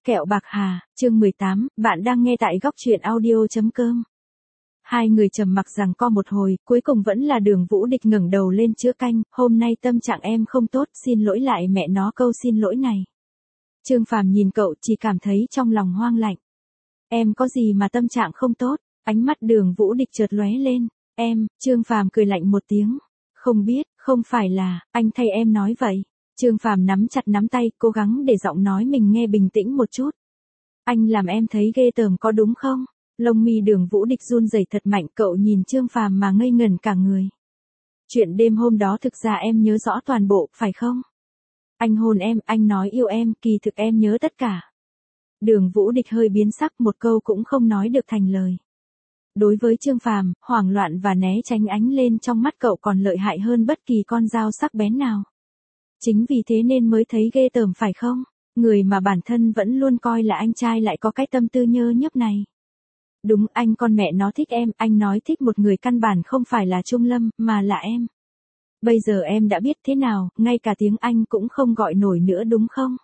Kẹo bạc hà, chương 18, bạn đang nghe tại góc truyện audio.com. Hai người trầm mặc giằng co một hồi, cuối cùng vẫn là Đường Vũ Địch ngẩng đầu lên chữa canh, hôm nay tâm trạng em không tốt, xin lỗi lại mẹ nó câu xin lỗi này. Trương Phàm nhìn cậu chỉ cảm thấy trong lòng hoang lạnh. Em có gì mà tâm trạng không tốt, ánh mắt Đường Vũ Địch chợt lóe lên, Trương Phàm cười lạnh một tiếng. Không biết, không phải là, anh thay em nói vậy. Trương Phàm nắm chặt nắm tay, cố gắng để giọng nói mình nghe bình tĩnh một chút. Anh làm em thấy ghê tởm có đúng không? Lông mi Đường Vũ Địch run rẩy thật mạnh, cậu nhìn Trương Phàm mà ngây ngẩn cả người. Chuyện đêm hôm đó thực ra em nhớ rõ toàn bộ, phải không? Anh hôn em, anh nói yêu em, kỳ thực em nhớ tất cả. Đường Vũ Địch hơi biến sắc, một câu cũng không nói được thành lời. Đối với Trương Phàm, hoảng loạn và né tránh ánh lên trong mắt cậu còn lợi hại hơn bất kỳ con dao sắc bén nào. Chính vì thế nên mới thấy ghê tởm phải không? Người mà bản thân vẫn luôn coi là anh trai lại có cái tâm tư nhơ nhớp này. Đúng, anh con mẹ nó thích em, anh nói thích một người căn bản không phải là Trung Lâm, mà là em. Bây giờ em đã biết thế nào, ngay cả tiếng Anh cũng không gọi nổi nữa đúng không?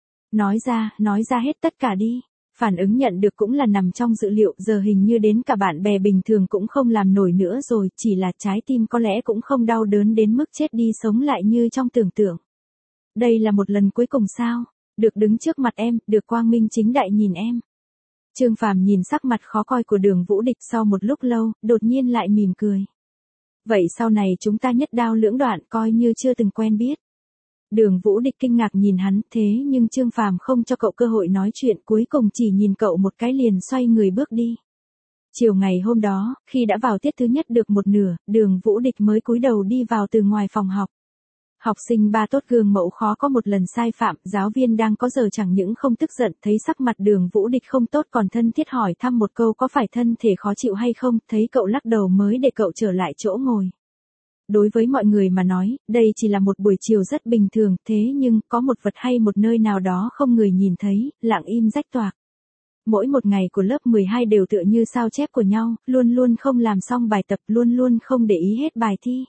Nói ra hết tất cả đi. Phản ứng nhận được cũng là nằm trong dự liệu, giờ hình như đến cả bạn bè bình thường cũng không làm nổi nữa rồi, chỉ là trái tim có lẽ cũng không đau đớn đến mức chết đi sống lại như trong tưởng tượng. Đây là một lần cuối cùng sao? Được đứng trước mặt em, được quang minh chính đại nhìn em. Trương Phàm nhìn sắc mặt khó coi của Đường Vũ Địch sau một lúc lâu, đột nhiên lại mỉm cười. Vậy sau này chúng ta nhất đao lưỡng đoạn coi như chưa từng quen biết. Đường Vũ Địch kinh ngạc nhìn hắn, thế nhưng Trương Phàm không cho cậu cơ hội nói chuyện, cuối cùng chỉ nhìn cậu một cái liền xoay người bước đi. Chiều ngày hôm đó, khi đã vào tiết thứ nhất được một nửa, Đường Vũ Địch mới cúi đầu đi vào từ ngoài phòng học. Học sinh ba tốt gương mẫu khó có một lần sai phạm, giáo viên đang có giờ chẳng những không tức giận, thấy sắc mặt Đường Vũ Địch không tốt còn thân thiết hỏi thăm một câu có phải thân thể khó chịu hay không, thấy cậu lắc đầu mới để cậu trở lại chỗ ngồi. Đối với mọi người mà nói, đây chỉ là một buổi chiều rất bình thường, thế nhưng có một vật hay một nơi nào đó không người nhìn thấy, lặng im rách toạc. Mỗi một ngày của lớp 12 đều tựa như sao chép của nhau, luôn luôn không làm xong bài tập, luôn luôn không để ý hết bài thi.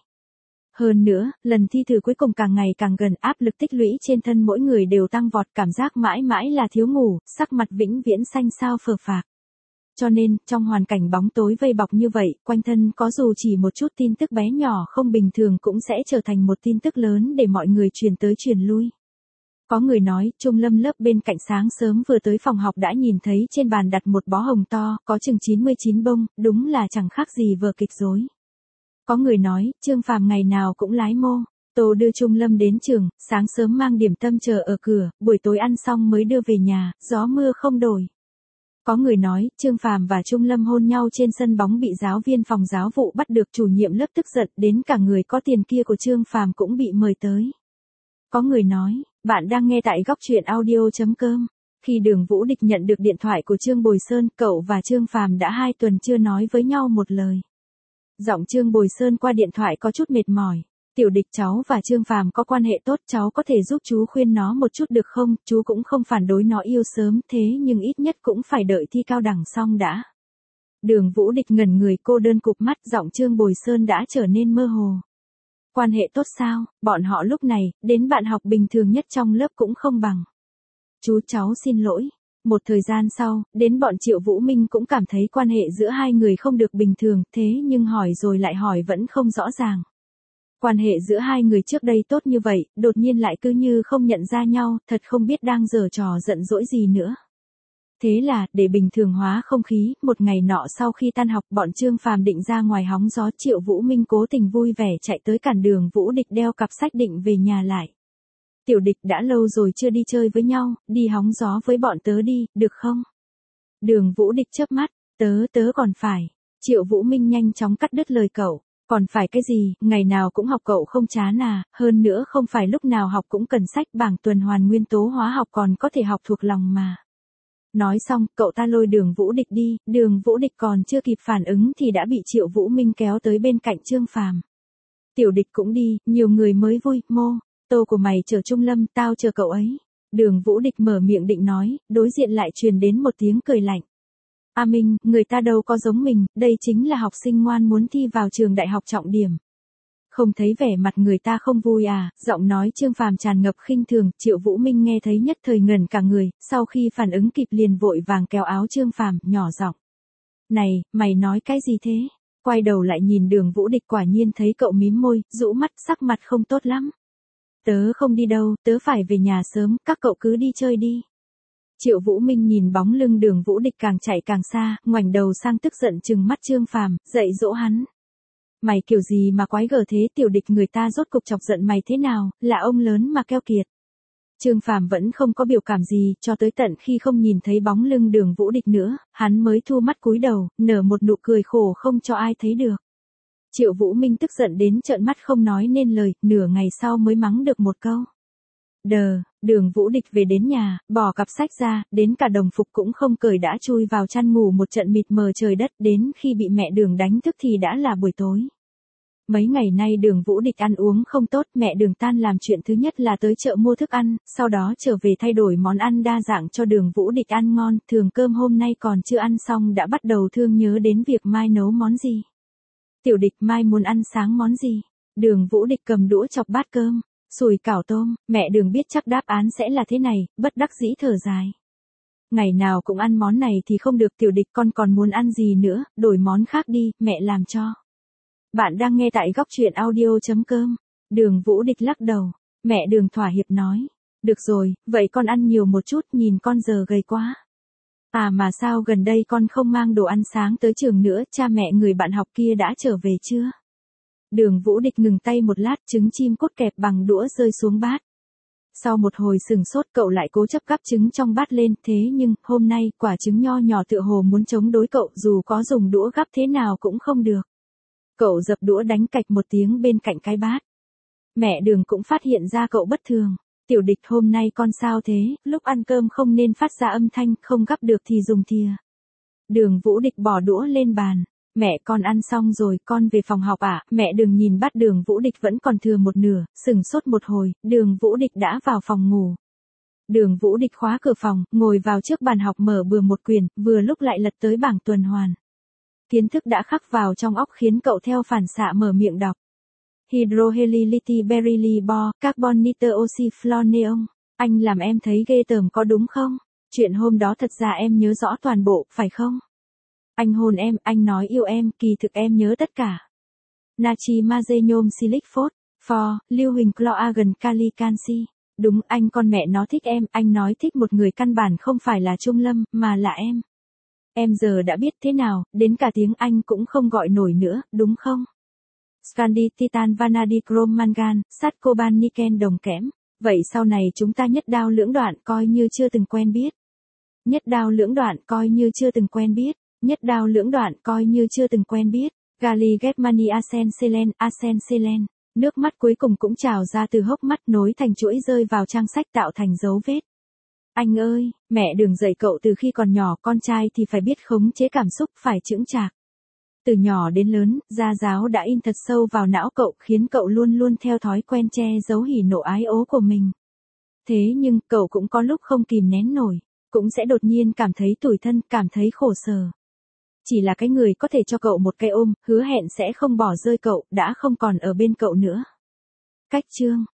Hơn nữa, lần thi thử cuối cùng càng ngày càng gần, áp lực tích lũy trên thân mỗi người đều tăng vọt, cảm giác mãi mãi là thiếu ngủ, sắc mặt vĩnh viễn xanh xao phờ phạc. Cho nên, trong hoàn cảnh bóng tối vây bọc như vậy, quanh thân có dù chỉ một chút tin tức bé nhỏ không bình thường cũng sẽ trở thành một tin tức lớn để mọi người truyền tới truyền lui. Có người nói, Trung Lâm lớp bên cạnh sáng sớm vừa tới phòng học đã nhìn thấy trên bàn đặt một bó hồng to, có chừng 99 bông, đúng là chẳng khác gì vở kịch dối. Có người nói, Trương Phàm ngày nào cũng lái mô tô đưa Trung Lâm đến trường, sáng sớm mang điểm tâm chờ ở cửa, buổi tối ăn xong mới đưa về nhà, gió mưa không đổi. Có người nói, Trương Phàm và Trung Lâm hôn nhau trên sân bóng bị giáo viên phòng giáo vụ bắt được, chủ nhiệm lớp tức giận, đến cả người có tiền kia của Trương Phàm cũng bị mời tới. Có người nói, bạn đang nghe tại góc truyện audio.com. Khi Đường Vũ Địch nhận được điện thoại của Trương Bồi Sơn, cậu và Trương Phàm đã 2 tuần chưa nói với nhau một lời. Giọng Trương Bồi Sơn qua điện thoại có chút mệt mỏi. Tiểu Địch, cháu và Trương Phàm có quan hệ tốt, cháu có thể giúp chú khuyên nó một chút được không? Chú cũng không phản đối nó yêu sớm, thế nhưng ít nhất cũng phải đợi thi cao đẳng xong đã. Đường Vũ Địch ngẩn người, cô đơn cụp mắt, giọng Trương Bồi Sơn đã trở nên mơ hồ. Quan hệ tốt sao? Bọn họ lúc này, đến bạn học bình thường nhất trong lớp cũng không bằng. Chú, cháu xin lỗi. Một thời gian sau, đến bọn Triệu Vũ Minh cũng cảm thấy quan hệ giữa hai người không được bình thường, thế nhưng hỏi rồi lại hỏi vẫn không rõ ràng. Quan hệ giữa hai người trước đây tốt như vậy, đột nhiên lại cứ như không nhận ra nhau, thật không biết đang giở trò giận dỗi gì nữa. Thế là, để bình thường hóa không khí, một ngày nọ sau khi tan học, bọn Trương Phàm định ra ngoài hóng gió, Triệu Vũ Minh cố tình vui vẻ chạy tới cản Đường Vũ Địch đeo cặp sách định về nhà lại. Tiểu Địch, đã lâu rồi chưa đi chơi với nhau, đi hóng gió với bọn tớ đi, được không? Đường Vũ Địch chớp mắt, tớ còn phải. Triệu Vũ Minh nhanh chóng cắt đứt lời cậu. Còn phải cái gì, ngày nào cũng học cậu không chán à, hơn nữa không phải lúc nào học cũng cần sách, bảng tuần hoàn nguyên tố hóa học còn có thể học thuộc lòng mà. Nói xong, cậu ta lôi Đường Vũ Địch đi, Đường Vũ Địch còn chưa kịp phản ứng thì đã bị Triệu Vũ Minh kéo tới bên cạnh Trương Phàm. Tiểu Địch cũng đi, nhiều người mới vui, tô của mày chờ Trung Lâm, tao chờ cậu ấy. Đường Vũ Địch mở miệng định nói, đối diện lại truyền đến một tiếng cười lạnh. A Minh, người ta đâu có giống mình, đây chính là học sinh ngoan muốn thi vào trường đại học trọng điểm. Không thấy vẻ mặt người ta không vui à, giọng nói Trương Phàm tràn ngập khinh thường, Triệu Vũ Minh nghe thấy nhất thời ngẩn cả người, sau khi phản ứng kịp liền vội vàng kéo áo Trương Phàm, nhỏ giọng. Này, mày nói cái gì thế? Quay đầu lại nhìn Đường Vũ Địch quả nhiên thấy cậu mím môi, rũ mắt, sắc mặt không tốt lắm. Tớ không đi đâu, tớ phải về nhà sớm, các cậu cứ đi chơi đi. Triệu Vũ Minh nhìn bóng lưng Đường Vũ Địch càng chạy càng xa, ngoảnh đầu sang tức giận trừng mắt Trương Phàm, dạy dỗ hắn. Mày kiểu gì mà quái gở thế, Tiểu Địch người ta rốt cục chọc giận mày thế nào, là ông lớn mà keo kiệt. Trương Phàm vẫn không có biểu cảm gì, cho tới tận khi không nhìn thấy bóng lưng Đường Vũ Địch nữa, hắn mới thu mắt cúi đầu, nở một nụ cười khổ không cho ai thấy được. Triệu Vũ Minh tức giận đến trợn mắt không nói nên lời, nửa ngày sau mới mắng được một câu. Đường Vũ Địch về đến nhà, bỏ cặp sách ra, đến cả đồng phục cũng không cởi đã chui vào chăn ngủ một trận mịt mờ trời đất, đến khi bị mẹ Đường đánh thức thì đã là buổi tối. Mấy ngày nay Đường Vũ Địch ăn uống không tốt, mẹ Đường tan làm chuyện thứ nhất là tới chợ mua thức ăn, sau đó trở về thay đổi món ăn đa dạng cho Đường Vũ Địch ăn ngon, thường cơm hôm nay còn chưa ăn xong đã bắt đầu thương nhớ đến việc mai nấu món gì. Tiểu Địch mai muốn ăn sáng món gì? Đường Vũ Địch cầm đũa chọc bát cơm. Sùi cảo tôm, mẹ Đường biết chắc đáp án sẽ là thế này, bất đắc dĩ thở dài. Ngày nào cũng ăn món này thì không được, Tiểu Địch con còn muốn ăn gì nữa, đổi món khác đi, mẹ làm cho. Bạn đang nghe tại góc truyện audio.com. Đường Vũ Địch lắc đầu, mẹ Đường thỏa hiệp nói. Được rồi, vậy con ăn nhiều một chút, nhìn con giờ gầy quá. À mà sao gần đây con không mang đồ ăn sáng tới trường nữa, cha mẹ người bạn học kia đã trở về chưa? Đường Vũ Địch ngừng tay một lát, trứng chim cốt kẹp bằng đũa rơi xuống bát. Sau một hồi sừng sốt cậu lại cố chấp gắp trứng trong bát lên, thế nhưng, hôm nay, quả trứng nho nhỏ tựa hồ muốn chống đối cậu, dù có dùng đũa gắp thế nào cũng không được. Cậu dập đũa đánh cạch một tiếng bên cạnh cái bát. Mẹ Đường cũng phát hiện ra cậu bất thường. Tiểu Địch hôm nay con sao thế, lúc ăn cơm không nên phát ra âm thanh, không gắp được thì dùng thìa. Đường Vũ Địch bỏ đũa lên bàn. Mẹ con ăn xong rồi, con về phòng học à? Mẹ Đường nhìn bát Đường Vũ Địch vẫn còn thừa một nửa, sừng sốt một hồi, Đường Vũ Địch đã vào phòng ngủ. Đường Vũ Địch khóa cửa phòng, ngồi vào trước bàn học mở bừa một quyển, vừa lúc lại lật tới bảng tuần hoàn. Kiến thức đã khắc vào trong óc khiến cậu theo phản xạ mở miệng đọc. Hydroheli lithium berylli bo, carbon nitơ oxy fluor neon. Anh làm em thấy ghê tởm có đúng không? Chuyện hôm đó thật ra em nhớ rõ toàn bộ, phải không? Anh hôn em, anh nói yêu em, kỳ thực em nhớ tất cả. Natri magnesium silic phốt, pho, lưu huỳnh chlorargon kali canxi. Đúng, anh con mẹ nó thích em, anh nói thích một người căn bản không phải là Trung Lâm, mà là em. Em giờ đã biết thế nào, đến cả tiếng Anh cũng không gọi nổi nữa, đúng không? Scandi titan vanadi chrome mangan, sắt coban niken đồng kẽm. Vậy sau này chúng ta nhất đao lưỡng đoạn coi như chưa từng quen biết. Nhất đao lưỡng đoạn coi như chưa từng quen biết. Nhất đao lưỡng đoạn coi như chưa từng quen biết. Gali Getmani Asen Selen. Nước mắt cuối cùng cũng trào ra từ hốc mắt nối thành chuỗi rơi vào trang sách tạo thành dấu vết. Anh ơi, mẹ Đường dạy cậu từ khi còn nhỏ, con trai thì phải biết khống chế cảm xúc, phải chững chạc. Từ nhỏ đến lớn, gia giáo đã in thật sâu vào não cậu, khiến cậu luôn luôn theo thói quen che giấu hỉ nộ ái ố của mình. Thế nhưng, cậu cũng có lúc không kìm nén nổi, cũng sẽ đột nhiên cảm thấy tủi thân, cảm thấy khổ sở. Chỉ là cái người có thể cho cậu một cái ôm, hứa hẹn sẽ không bỏ rơi cậu, đã không còn ở bên cậu nữa. Cách chương